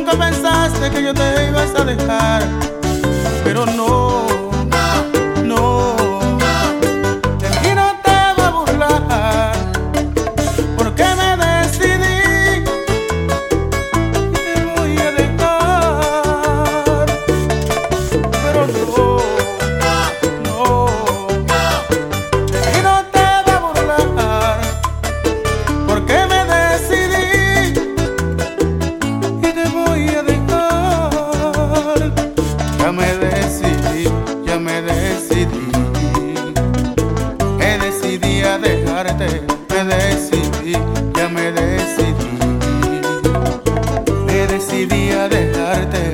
nunca pensaste que yo te ibas a dejar, pero no, no, de mí no te va a burlar, porque me decidí y te voy a dejar, pero no, no, de mí no te va a burlar, porque me decidí y te voy a dejar. Ya me decidí, ya me decidí, me decidí a dejarte, me decidí, ya me decidí, me decidí a dejarte.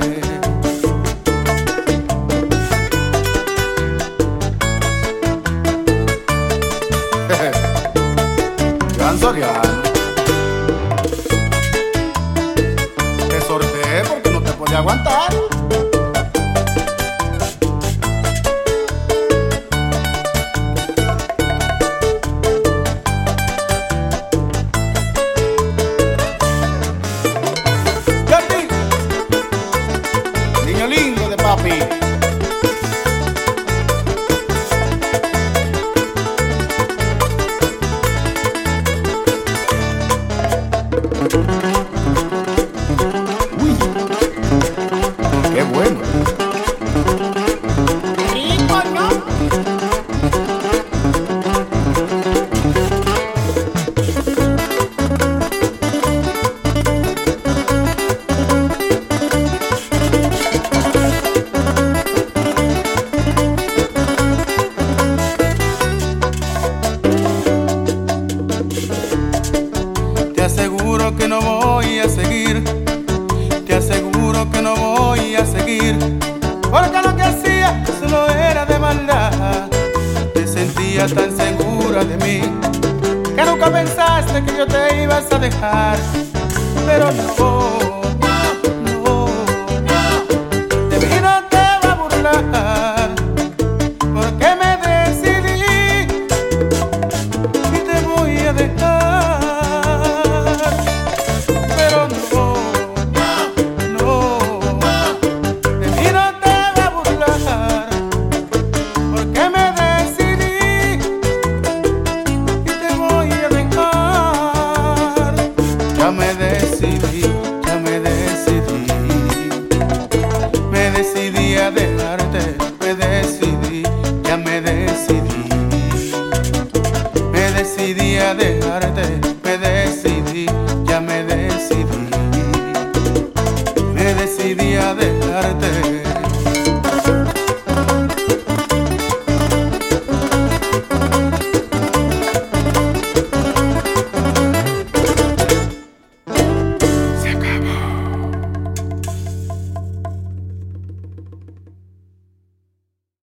Joan Soriano, te sorteé porque no te podía aguantar. Jordi, niño lindo de papi. Uy, qué bueno. Rico, ¿no? Te aseguro que no voy a seguir, te aseguro que no voy a seguir, porque lo que hacía solo era de maldad. Te sentías tan segura de mí que nunca pensaste que yo te ibas a dejar, pero no.